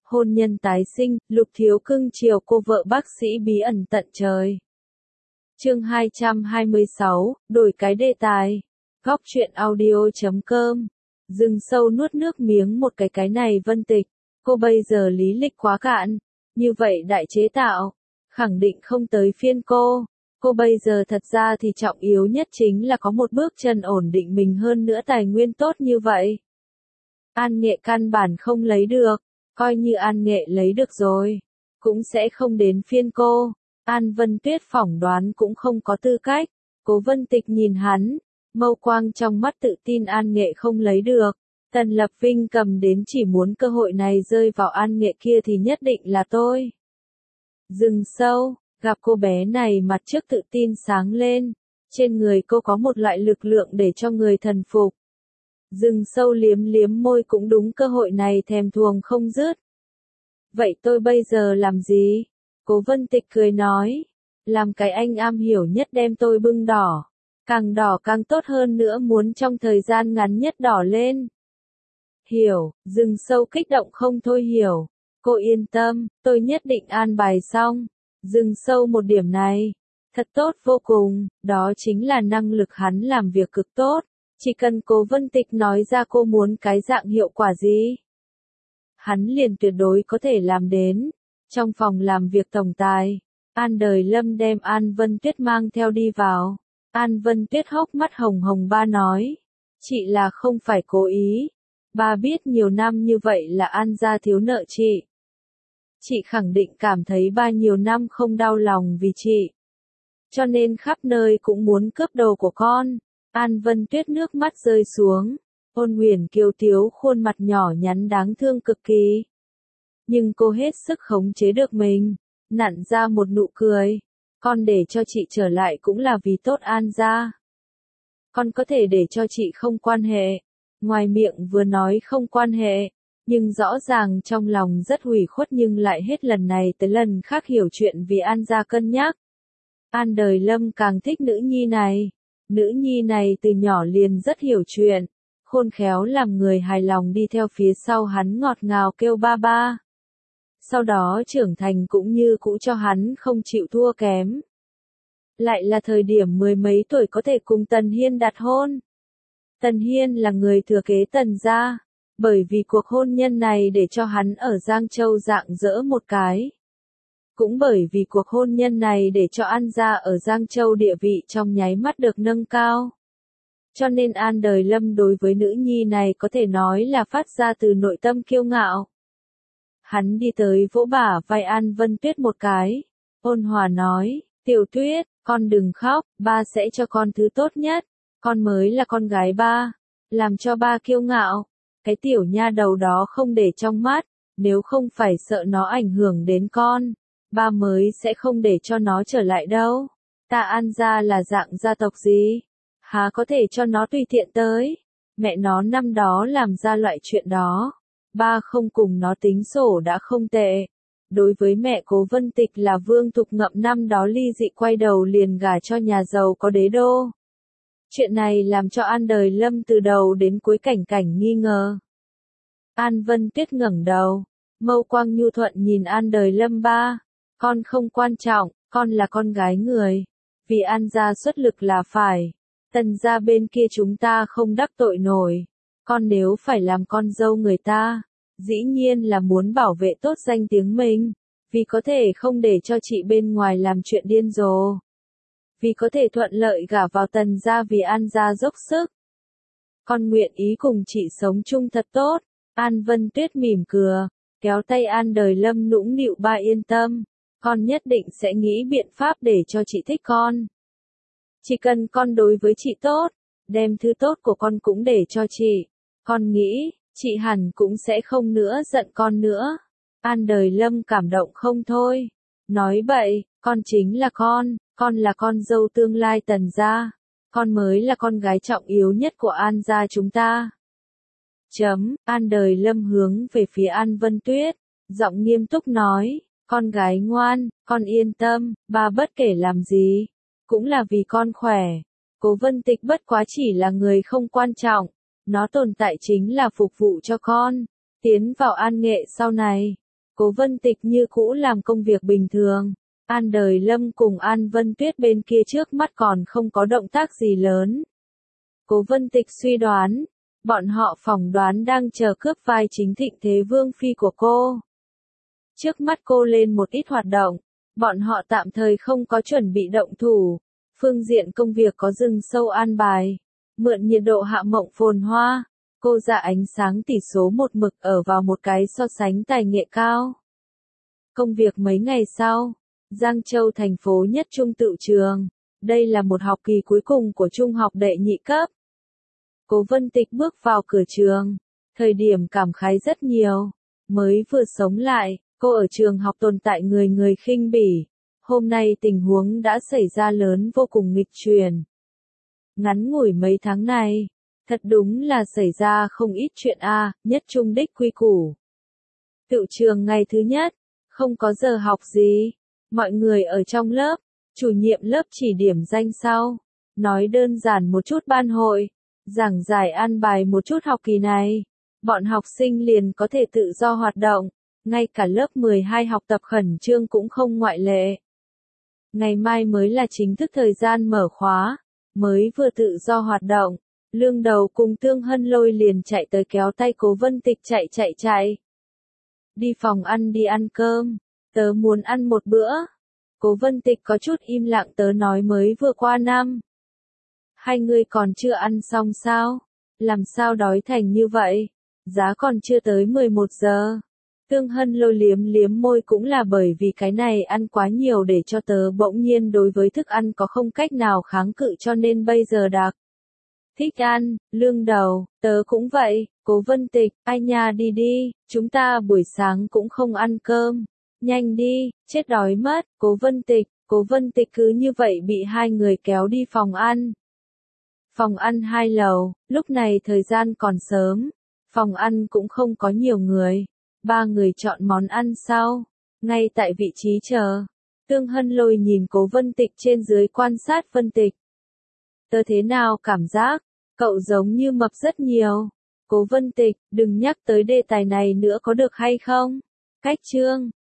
Hôn nhân tái sinh, Lục Thiếu cưng chiều cô vợ bác sĩ bí ẩn tận trời. Chương 226, đổi cái đề tài. Góc truyện audio.com. Rừng sâu nuốt nước miếng một cái này Vân Tịch, cô bây giờ lý lịch quá cạn, như vậy đại chế tạo, khẳng định không tới phiên cô. Cô bây giờ thật ra thì trọng yếu nhất chính là có một bước chân ổn định mình, hơn nữa tài nguyên tốt như vậy. An Nghệ căn bản không lấy được, coi như An Nghệ lấy được rồi, cũng sẽ không đến phiên cô. An Vân Tuyết phỏng đoán cũng không có tư cách. Cố Vân Tịch nhìn hắn, mâu quang trong mắt tự tin An Nghệ không lấy được. Tần Lập Vinh cầm đến chỉ muốn cơ hội này rơi vào An Nghệ kia thì nhất định là tôi. Rừng sâu, gặp cô bé này mặt trước tự tin sáng lên, trên người cô có một loại lực lượng để cho người thần phục. Rừng sâu liếm liếm môi, cũng đúng cơ hội này thèm thuồng không dứt. Vậy tôi bây giờ làm gì? Cố Vân Tịch cười nói, làm cái anh am hiểu nhất, đem tôi bưng đỏ. Càng đỏ càng tốt, hơn nữa muốn trong thời gian ngắn nhất đỏ lên. Hiểu, rừng sâu kích động không thôi. Hiểu, cô yên tâm, tôi nhất định an bài xong. Rừng sâu một điểm này, thật tốt vô cùng, đó chính là năng lực hắn làm việc cực tốt. Chỉ cần Cố Vân Tịch nói ra cô muốn cái dạng hiệu quả gì, hắn liền tuyệt đối có thể làm đến. Trong phòng làm việc tổng tài, An Đời Lâm đem An Vân Tuyết mang theo đi vào. An Vân Tuyết hốc mắt hồng hồng, ba nói, chị là không phải cố ý. Ba biết nhiều năm như vậy là An gia thiếu nợ chị. Chị khẳng định cảm thấy ba nhiều năm không đau lòng vì chị, cho nên khắp nơi cũng muốn cướp đồ của con. An Vân Tuyết nước mắt rơi xuống, ôn huyền kiều tiếu, khuôn mặt nhỏ nhắn đáng thương cực kỳ. Nhưng cô hết sức khống chế được mình, nặn ra một nụ cười. Con để cho chị trở lại cũng là vì tốt An gia. Con có thể để cho chị không quan hệ. Ngoài miệng vừa nói không quan hệ, nhưng rõ ràng trong lòng rất hủy khuất, nhưng lại hết lần này tới lần khác hiểu chuyện vì An gia cân nhắc. An Đời Lâm càng thích nữ nhi này. Nữ nhi này từ nhỏ liền rất hiểu chuyện, khôn khéo làm người hài lòng, đi theo phía sau hắn ngọt ngào kêu ba ba. Sau đó trưởng thành cũng như cũ cho hắn không chịu thua kém. Lại là thời điểm mười mấy tuổi có thể cùng Tần Hiên đặt hôn. Tần Hiên là người thừa kế Tần gia, bởi vì cuộc hôn nhân này để cho hắn ở Giang Châu rạng rỡ một cái. Cũng bởi vì cuộc hôn nhân này để cho An gia ở Giang Châu địa vị trong nháy mắt được nâng cao. Cho nên An Đời Lâm đối với nữ nhi này có thể nói là phát ra từ nội tâm kiêu ngạo. Hắn đi tới vỗ bả vai An Vân Tuyết một cái, ôn hòa nói, Tiểu Tuyết, con đừng khóc, ba sẽ cho con thứ tốt nhất, con mới là con gái ba, làm cho ba kiêu ngạo. Cái tiểu nha đầu đó không để trong mắt, nếu không phải sợ nó ảnh hưởng đến con, ba mới sẽ không để cho nó trở lại đâu. Ta An gia là dạng gia tộc gì? Há có thể cho nó tùy tiện tới. Mẹ nó năm đó làm ra loại chuyện đó, ba không cùng nó tính sổ đã không tệ. Đối với mẹ Cố Vân Tịch là Vương Thục Ngậm, năm đó ly dị quay đầu liền gả cho nhà giàu có đế đô. Chuyện này làm cho An Đời Lâm từ đầu đến cuối cảnh cảnh nghi ngờ. An Vân Tuyết ngẩng đầu, mâu quang nhu thuận nhìn An Đời Lâm, ba, con không quan trọng, con là con gái người, vì An gia xuất lực là phải. Tần gia bên kia chúng ta không đắc tội nổi, con nếu phải làm con dâu người ta, dĩ nhiên là muốn bảo vệ tốt danh tiếng mình, vì có thể không để cho chị bên ngoài làm chuyện điên rồ, vì có thể thuận lợi gả vào Tần gia, vì An gia dốc sức. Con nguyện ý cùng chị sống chung thật tốt. An Vân Tuyết mỉm cười, kéo tay An Đời Lâm nũng nịu, ba yên tâm, con nhất định sẽ nghĩ biện pháp để cho chị thích con. Chỉ cần con đối với chị tốt, đem thứ tốt của con cũng để cho chị, con nghĩ, chị hẳn cũng sẽ không nữa giận con nữa. An Đời Lâm cảm động không thôi, nói bậy, con chính là con là con dâu tương lai Tần gia, con mới là con gái trọng yếu nhất của An gia chúng ta. An Đời Lâm hướng về phía An Vân Tuyết, giọng nghiêm túc nói, con gái ngoan, con yên tâm, ba bất kể làm gì, cũng là vì con khỏe. Cố Vân Tịch bất quá chỉ là người không quan trọng, nó tồn tại chính là phục vụ cho con, tiến vào An Nghệ sau này. Cố Vân Tịch như cũ làm công việc bình thường. An Đời Lâm cùng An Vân Tuyết bên kia trước mắt còn không có động tác gì lớn. Cố Vân Tịch suy đoán, bọn họ phỏng đoán đang chờ cướp vai chính Thịnh Thế Vương phi của cô. Trước mắt cô lên một ít hoạt động, bọn họ tạm thời không có chuẩn bị động thủ. Phương diện công việc có rừng sâu an bài, mượn nhiệt độ hạ mộng phồn hoa, cô ra ánh sáng tỷ số một mực ở vào một cái so sánh tài nghệ cao. Công việc mấy ngày sau, Giang Châu thành phố nhất trung tự trường, đây là một học kỳ cuối cùng của trung học đệ nhị cấp. Cố Vân Tịch bước vào cửa trường, thời điểm cảm khái rất nhiều, mới vừa sống lại, cô ở trường học tồn tại người người khinh bỉ. Hôm nay tình huống đã xảy ra lớn vô cùng nghịch chuyển. Ngắn ngủi mấy tháng này, thật đúng là xảy ra không ít chuyện nhất trung đích quy củ. Tự trường ngày thứ nhất, không có giờ học gì, mọi người ở trong lớp, chủ nhiệm lớp chỉ điểm danh sau, nói đơn giản một chút ban hội, giảng giải an bài một chút học kỳ này, bọn học sinh liền có thể tự do hoạt động, ngay cả lớp 12 học tập khẩn trương cũng không ngoại lệ. Ngày mai mới là chính thức thời gian mở khóa, mới vừa tự do hoạt động, Lương Đầu cùng Tương Hân Lôi liền chạy tới kéo tay Cố Vân Tịch chạy. Đi phòng ăn đi ăn cơm, tớ muốn ăn một bữa. Cố Vân Tịch có chút im lặng, tớ nói mới vừa qua năm. Hai người còn chưa ăn xong sao? Làm sao đói thành như vậy? Giá còn chưa tới 11 giờ. Tương Hân Lôi liếm liếm môi, cũng là bởi vì cái này ăn quá nhiều để cho tớ bỗng nhiên đối với thức ăn có không cách nào kháng cự cho nên bây giờ đặc thích ăn. Lương Đầu, tớ cũng vậy. Cố Vân Tịch, ai nha, đi, chúng ta buổi sáng cũng không ăn cơm. Nhanh đi, chết đói mất. Cố Vân Tịch cứ như vậy bị hai người kéo đi phòng ăn. Phòng ăn 2 lầu, lúc này thời gian còn sớm, phòng ăn cũng không có nhiều người. 3 người chọn món ăn sau, ngay tại vị trí chờ. Tương Hân Lôi nhìn Cố Vân Tịch trên dưới quan sát Vân Tịch. Tớ thế nào cảm giác, cậu giống như mập rất nhiều. Cố Vân Tịch, đừng nhắc tới đề tài này nữa có được hay không? Cách chương